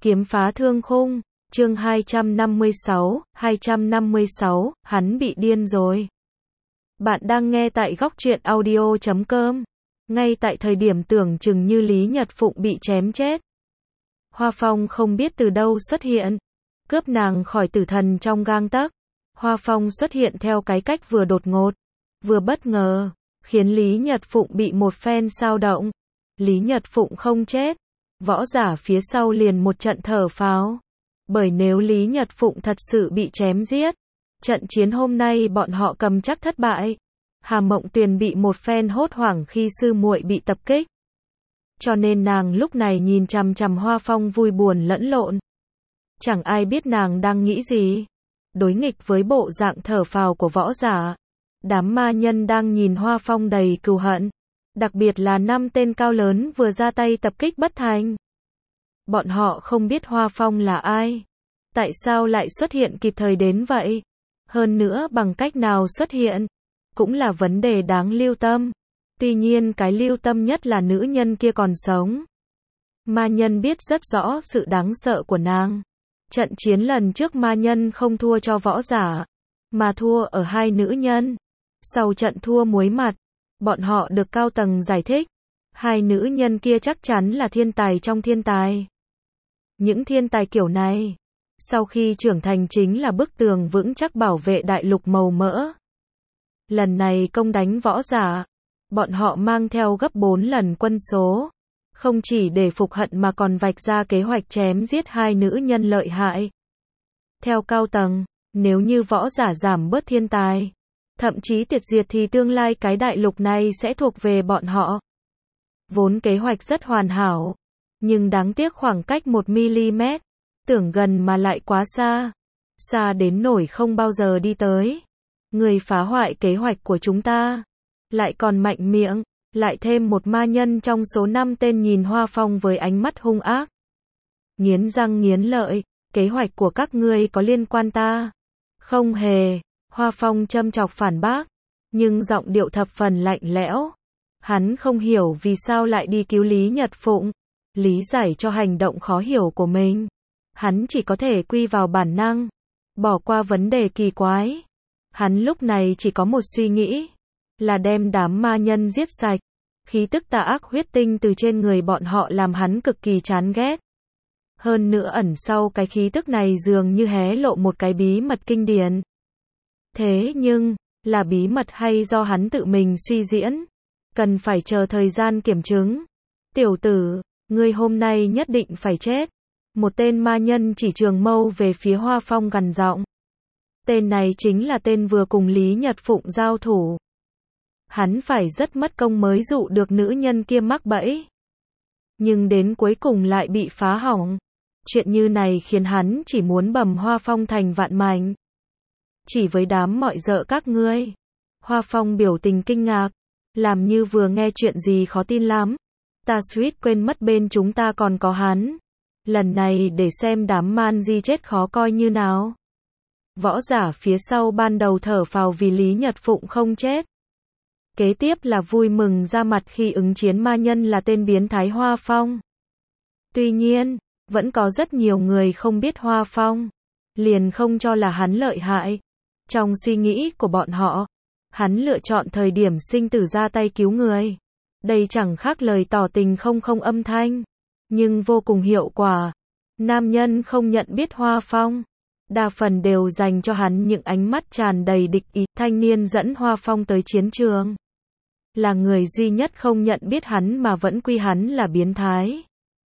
Kiếm phá thương khung, chương 256, hắn bị điên rồi. Bạn đang nghe tại góc truyện audio.com. Ngay tại thời điểm tưởng chừng như Lý Nhật Phụng bị chém chết, Hoa Phong không biết từ đâu xuất hiện, cướp nàng khỏi tử thần trong gang tấc. Hoa Phong xuất hiện theo cái cách vừa đột ngột, vừa bất ngờ, khiến Lý Nhật Phụng bị một phen xao động. Lý Nhật Phụng không chết, võ giả phía sau liền một trận thở phào. Bởi nếu Lý Nhật Phụng thật sự bị chém giết, trận chiến hôm nay bọn họ cầm chắc thất bại. Hà Mộng Tuyền bị một phen hốt hoảng khi sư muội bị tập kích, cho nên nàng lúc này nhìn chằm chằm Hoa Phong vui buồn lẫn lộn. Chẳng ai biết nàng đang nghĩ gì. Đối nghịch với bộ dạng thở phào của võ giả, đám ma nhân đang nhìn Hoa Phong đầy cừu hận. Đặc biệt là 5 tên cao lớn vừa ra tay tập kích bất thành. Bọn họ không biết Hoa Phong là ai, tại sao lại xuất hiện kịp thời đến vậy. Hơn nữa bằng cách nào xuất hiện, cũng là vấn đề đáng lưu tâm. Tuy nhiên cái lưu tâm nhất là nữ nhân kia còn sống. Ma nhân biết rất rõ sự đáng sợ của nàng. Trận chiến lần trước ma nhân không thua cho võ giả, mà thua ở hai nữ nhân. Sau trận thua muối mặt, bọn họ được cao tầng giải thích, hai nữ nhân kia chắc chắn là thiên tài trong thiên tài. Những thiên tài kiểu này, sau khi trưởng thành chính là bức tường vững chắc bảo vệ đại lục màu mỡ. Lần này công đánh võ giả, bọn họ mang theo gấp 4 lần quân số, không chỉ để phục hận mà còn vạch ra kế hoạch chém giết hai nữ nhân lợi hại. Theo cao tầng, nếu như võ giả giảm bớt thiên tài, thậm chí tuyệt diệt thì tương lai cái đại lục này sẽ thuộc về bọn họ. Vốn kế hoạch rất hoàn hảo, nhưng đáng tiếc khoảng cách 1mm, tưởng gần mà lại quá xa. Xa đến nỗi không bao giờ đi tới. Người phá hoại kế hoạch của chúng ta, lại còn mạnh miệng, lại thêm một ma nhân trong số 5 tên nhìn Hoa Phong với ánh mắt hung ác. Nghiến răng nghiến lợi, kế hoạch của các ngươi có liên quan ta? Không hề. Hoa Phong châm chọc phản bác, nhưng giọng điệu thập phần lạnh lẽo. Hắn không hiểu vì sao lại đi cứu Lý Nhật Phụng, lý giải cho hành động khó hiểu của mình. Hắn chỉ có thể quy vào bản năng, bỏ qua vấn đề kỳ quái. Hắn lúc này chỉ có một suy nghĩ, là đem đám ma nhân giết sạch. Khí tức tà ác huyết tinh từ trên người bọn họ làm hắn cực kỳ chán ghét. Hơn nữa ẩn sau cái khí tức này dường như hé lộ một cái bí mật kinh điển. Thế nhưng, là bí mật hay do hắn tự mình suy diễn? Cần phải chờ thời gian kiểm chứng. Tiểu tử, ngươi hôm nay nhất định phải chết. Một tên ma nhân chỉ trường mâu về phía Hoa Phong gằn giọng. Tên này chính là tên vừa cùng Lý Nhật Phụng giao thủ. Hắn phải rất mất công mới dụ được nữ nhân kia mắc bẫy. Nhưng đến cuối cùng lại bị phá hỏng. Chuyện như này khiến hắn chỉ muốn bầm Hoa Phong thành vạn mảnh. Chỉ với đám mọi dợ các ngươi. Hoa Phong biểu tình kinh ngạc, làm như vừa nghe chuyện gì khó tin lắm. Ta suýt quên mất bên chúng ta còn có hắn. Lần này để xem đám man di chết khó coi như nào. Võ giả phía sau ban đầu thở phào vì Lý Nhật Phụng không chết. Kế tiếp là vui mừng ra mặt khi ứng chiến ma nhân là tên biến thái Hoa Phong. Tuy nhiên, vẫn có rất nhiều người không biết Hoa Phong, liền không cho là hắn lợi hại. Trong suy nghĩ của bọn họ, hắn lựa chọn thời điểm sinh tử ra tay cứu người. Đây chẳng khác lời tỏ tình không âm thanh, nhưng vô cùng hiệu quả. Nam nhân không nhận biết Hoa Phong, đa phần đều dành cho hắn những ánh mắt tràn đầy địch ý. Thanh niên dẫn Hoa Phong tới chiến trường, là người duy nhất không nhận biết hắn mà vẫn quy hắn là biến thái.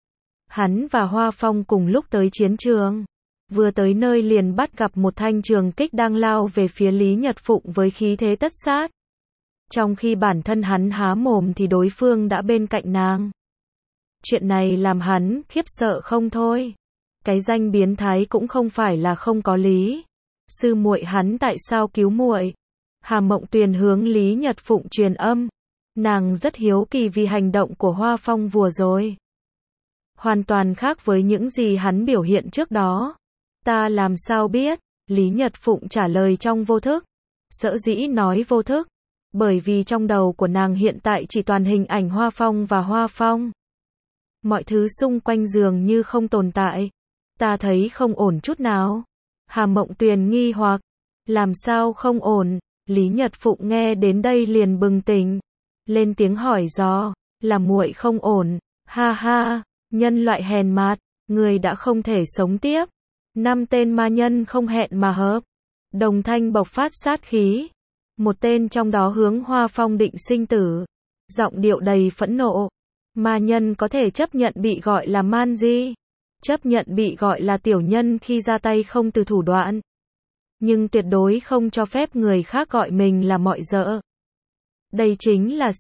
Hắn và Hoa Phong cùng lúc tới chiến trường. Vừa tới nơi liền bắt gặp một thanh trường kích đang lao về phía Lý Nhật Phụng với khí thế tất sát. Trong khi bản thân hắn há mồm thì đối phương đã bên cạnh nàng. Chuyện này làm hắn khiếp sợ không thôi. Cái danh biến thái cũng không phải là không có lý. Sư muội hắn tại sao cứu muội? Hà Mộng Tuyền hướng Lý Nhật Phụng truyền âm. Nàng rất hiếu kỳ vì hành động của Hoa Phong vừa rồi. Hoàn toàn khác với những gì hắn biểu hiện trước đó. Ta làm sao biết? Lý Nhật Phụng trả lời trong vô thức. Sở dĩ nói vô thức, bởi vì trong đầu của nàng hiện tại chỉ toàn hình ảnh Hoa Phong và Hoa Phong. Mọi thứ xung quanh dường như không tồn tại, Ta thấy không ổn chút nào. Hà Mộng Tuyền nghi hoặc, làm sao không ổn? Lý Nhật Phụng nghe đến đây liền bừng tỉnh, lên tiếng hỏi dò, là muội không ổn. Ha ha, nhân loại hèn mạt, người đã không thể sống tiếp. 5 tên ma nhân không hẹn mà hợp, đồng thanh bộc phát sát khí. Một tên trong đó hướng Hoa Phong định sinh tử, giọng điệu đầy phẫn nộ. Ma nhân có thể chấp nhận bị gọi là man di, chấp nhận bị gọi là tiểu nhân khi ra tay không từ thủ đoạn, nhưng tuyệt đối không cho phép người khác gọi mình là mọi dợ. Đây chính là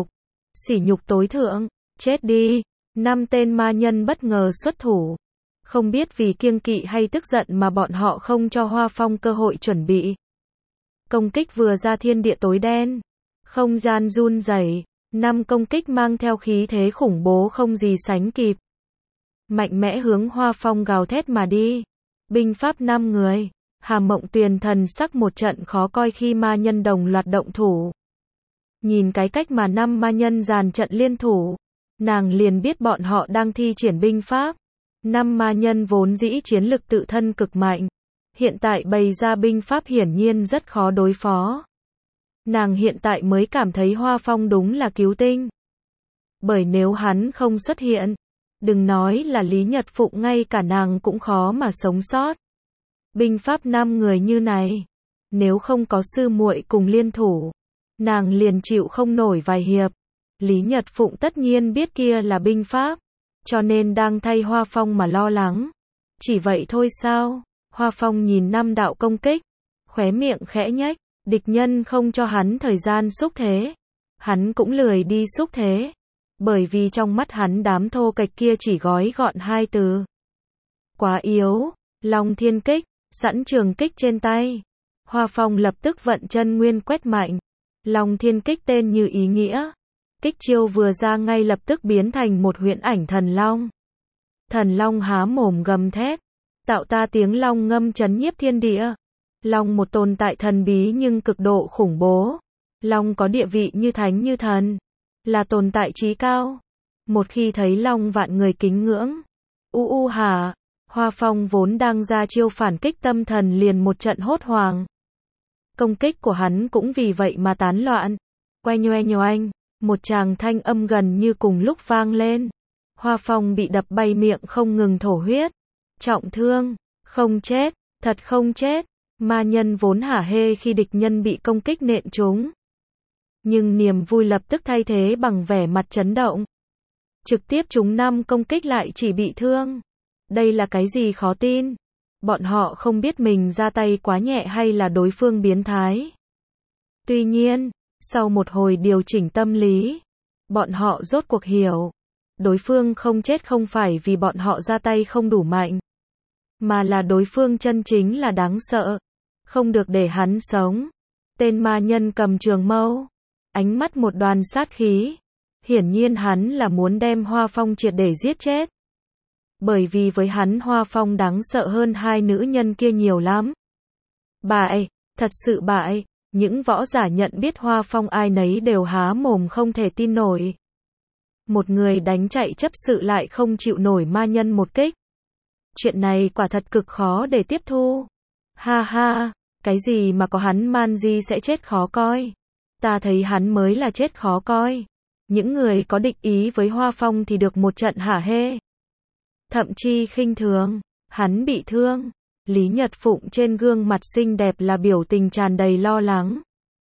sỉ nhục tối thượng. Chết đi. 5 tên ma nhân bất ngờ xuất thủ. Không biết vì kiêng kỵ hay tức giận mà bọn họ không cho Hoa Phong cơ hội chuẩn bị. Công kích vừa ra thiên địa tối đen, không gian run rẩy, 5 công kích mang theo khí thế khủng bố không gì sánh kịp. Mạnh mẽ hướng Hoa Phong gào thét mà đi. Binh pháp 5 người. Hà Mộng Tuyền thần sắc một trận khó coi khi ma nhân đồng loạt động thủ. Nhìn cái cách mà 5 ma nhân dàn trận liên thủ, nàng liền biết bọn họ đang thi triển binh pháp. 5 ma nhân vốn dĩ chiến lực tự thân cực mạnh, hiện tại bày ra binh pháp hiển nhiên rất khó đối phó. Nàng hiện tại mới cảm thấy Hoa Phong đúng là cứu tinh. Bởi nếu hắn không xuất hiện, đừng nói là Lý Nhật Phụng, ngay cả nàng cũng khó mà sống sót. Binh pháp 5 người như này, nếu không có sư muội cùng liên thủ, nàng liền chịu không nổi vài hiệp. Lý Nhật Phụng tất nhiên biết kia là binh pháp, cho nên đang thay Hoa Phong mà lo lắng. Chỉ vậy thôi sao? Hoa Phong nhìn 5 đạo công kích, khóe miệng khẽ nhếch, địch nhân không cho hắn thời gian xúc thế. Hắn cũng lười đi xúc thế, bởi vì trong mắt hắn đám thô kệch kia chỉ gói gọn 2 từ. Quá yếu. Long Thiên Kích, sẵn trường kích trên tay. Hoa Phong lập tức vận chân nguyên quét mạnh. Long Thiên Kích tên như ý nghĩa. Kích chiêu vừa ra ngay lập tức biến thành một huyễn ảnh thần long. Thần long há mồm gầm thét, tạo ra tiếng long ngâm chấn nhiếp thiên địa. Long một tồn tại thần bí nhưng cực độ khủng bố. Long có địa vị như thánh như thần, là tồn tại trí cao. Một khi thấy long vạn người kính ngưỡng. Hả? Hoa Phong vốn đang ra chiêu phản kích tâm thần liền một trận hốt hoảng. Công kích của hắn cũng vì vậy mà tán loạn. Quay nhoe nhoanh, một tràng thanh âm gần như cùng lúc vang lên. Hoa Phong bị đập bay miệng không ngừng thổ huyết. Trọng thương, không chết, thật không chết. Ma nhân vốn hả hê khi địch nhân bị công kích nện trúng. Nhưng niềm vui lập tức thay thế bằng vẻ mặt chấn động. Trực tiếp trúng 5 công kích lại chỉ bị thương. Đây là cái gì khó tin? Bọn họ không biết mình ra tay quá nhẹ hay là đối phương biến thái. Tuy nhiên, sau một hồi điều chỉnh tâm lý, bọn họ rốt cuộc hiểu. Đối phương không chết không phải vì bọn họ ra tay không đủ mạnh, mà là đối phương chân chính là đáng sợ. Không được để hắn sống. Tên ma nhân cầm trường mâu, ánh mắt một đoàn sát khí. Hiển nhiên hắn là muốn đem Hoa Phong triệt để giết chết. Bởi vì với hắn Hoa Phong đáng sợ hơn 2 nữ nhân kia nhiều lắm. Bại, thật sự bại. Những võ giả nhận biết Hoa Phong ai nấy đều há mồm không thể tin nổi. Một người đánh chạy chấp sự lại không chịu nổi ma nhân một kích. Chuyện này quả thật cực khó để tiếp thu. Ha ha, cái gì mà có hắn man di sẽ chết khó coi. Ta thấy hắn mới là chết khó coi. Những người có địch ý với Hoa Phong thì được một trận hả hê. Thậm chí khinh thường, hắn bị thương. Lý Nhật Phụng trên gương mặt xinh đẹp là biểu tình tràn đầy lo lắng.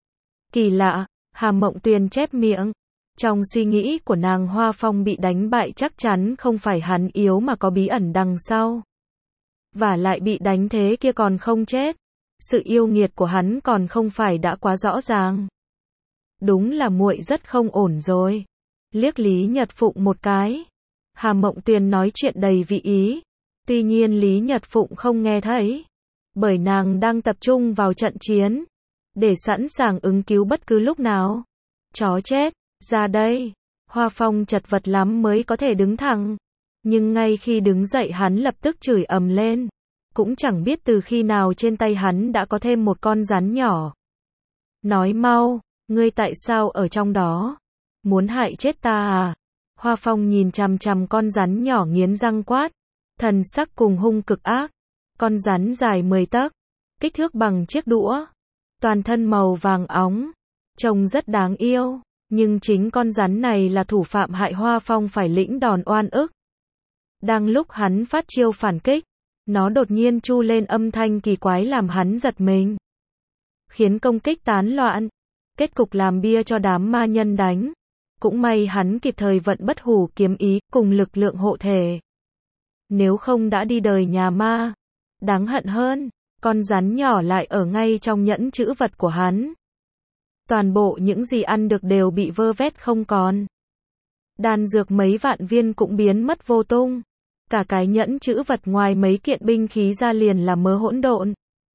Kỳ lạ, Hà Mộng Tuyền chép miệng. Trong suy nghĩ của nàng Hoa Phong bị đánh bại chắc chắn không phải hắn yếu mà có bí ẩn đằng sau. Và lại bị đánh thế kia còn không chết. Sự yêu nghiệt của hắn còn không phải đã quá rõ ràng. Đúng là muội rất không ổn rồi. Liếc Lý Nhật Phụng một cái. Hà Mộng Tuyền nói chuyện đầy vị ý. Tuy nhiên Lý Nhật Phụng không nghe thấy. Bởi nàng đang tập trung vào trận chiến. Để sẵn sàng ứng cứu bất cứ lúc nào. Chó chết, ra đây. Hoa Phong chật vật lắm mới có thể đứng thẳng. Nhưng ngay khi đứng dậy hắn lập tức chửi ầm lên. Cũng chẳng biết từ khi nào trên tay hắn đã có thêm một con rắn nhỏ. Nói mau, ngươi tại sao ở trong đó? Muốn hại chết ta à? Hoa Phong nhìn chằm chằm con rắn nhỏ nghiến răng quát. Thần sắc cùng hung cực ác. Con rắn dài 10 tấc, kích thước bằng chiếc đũa, toàn thân màu vàng óng, trông rất đáng yêu, nhưng chính con rắn này là thủ phạm hại Hoa Phong phải lĩnh đòn oan ức. Đang lúc hắn phát chiêu phản kích, nó đột nhiên tru lên âm thanh kỳ quái làm hắn giật mình, khiến công kích tán loạn, kết cục làm bia cho đám ma nhân đánh. Cũng may hắn kịp thời vận bất hủ kiếm ý cùng lực lượng hộ thể. Nếu không đã đi đời nhà ma. Đáng hận hơn, con rắn nhỏ lại ở ngay trong nhẫn trữ vật của hắn. Toàn bộ những gì ăn được đều bị vơ vét không còn. Đan dược mấy vạn viên cũng biến mất vô tung. Cả cái nhẫn trữ vật ngoài mấy kiện binh khí ra liền là mớ hỗn độn.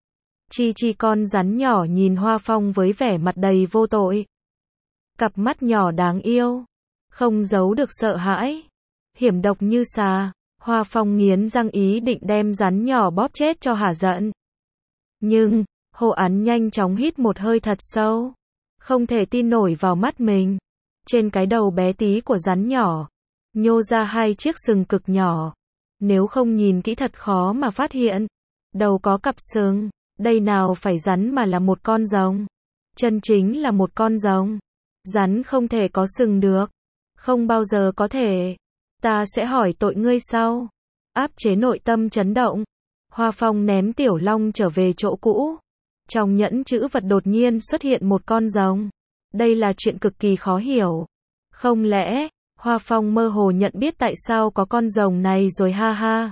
Chi con rắn nhỏ nhìn Hoa Phong với vẻ mặt đầy vô tội. Cặp mắt nhỏ đáng yêu, không giấu được sợ hãi, hiểm độc như xà. Hoa Phong nghiến răng ý định đem rắn nhỏ bóp chết cho hả giận. Nhưng, Hồ Án nhanh chóng hít một hơi thật sâu, không thể tin nổi vào mắt mình. Trên cái đầu bé tí của rắn nhỏ, nhô ra hai chiếc sừng cực nhỏ. Nếu không nhìn kỹ thật khó mà phát hiện. Đầu có cặp sừng, đây nào phải rắn mà là một con rồng. Chân chính là một con rồng. Rắn không thể có sừng được. Không bao giờ có thể. Ta sẽ hỏi tội ngươi sau. Áp chế nội tâm chấn động. Hoa Phong ném Tiểu Long trở về chỗ cũ. Trong nhẫn trữ vật đột nhiên xuất hiện một con rồng. Đây là chuyện cực kỳ khó hiểu. Không lẽ, Hoa Phong mơ hồ nhận biết tại sao có con rồng này rồi ha ha.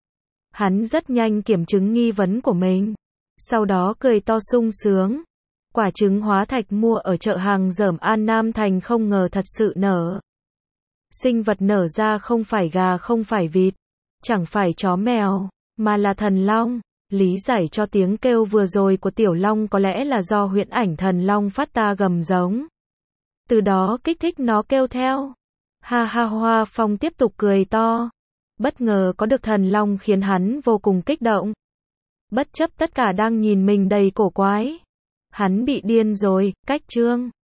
Hắn rất nhanh kiểm chứng nghi vấn của mình. Sau đó cười to sung sướng. Quả trứng hóa thạch mua ở chợ hàng dởm An Nam Thành không ngờ thật sự nở. Sinh vật nở ra không phải gà không phải vịt, chẳng phải chó mèo, mà là thần long. Lý giải cho tiếng kêu vừa rồi của Tiểu Long có lẽ là do huyễn ảnh thần long phát ta gầm giống. Từ đó kích thích nó kêu theo. Ha ha, Hoa Phong tiếp tục cười to. Bất ngờ có được thần long khiến hắn vô cùng kích động. Bất chấp tất cả đang nhìn mình đầy cổ quái. Hắn bị điên rồi, cách chương.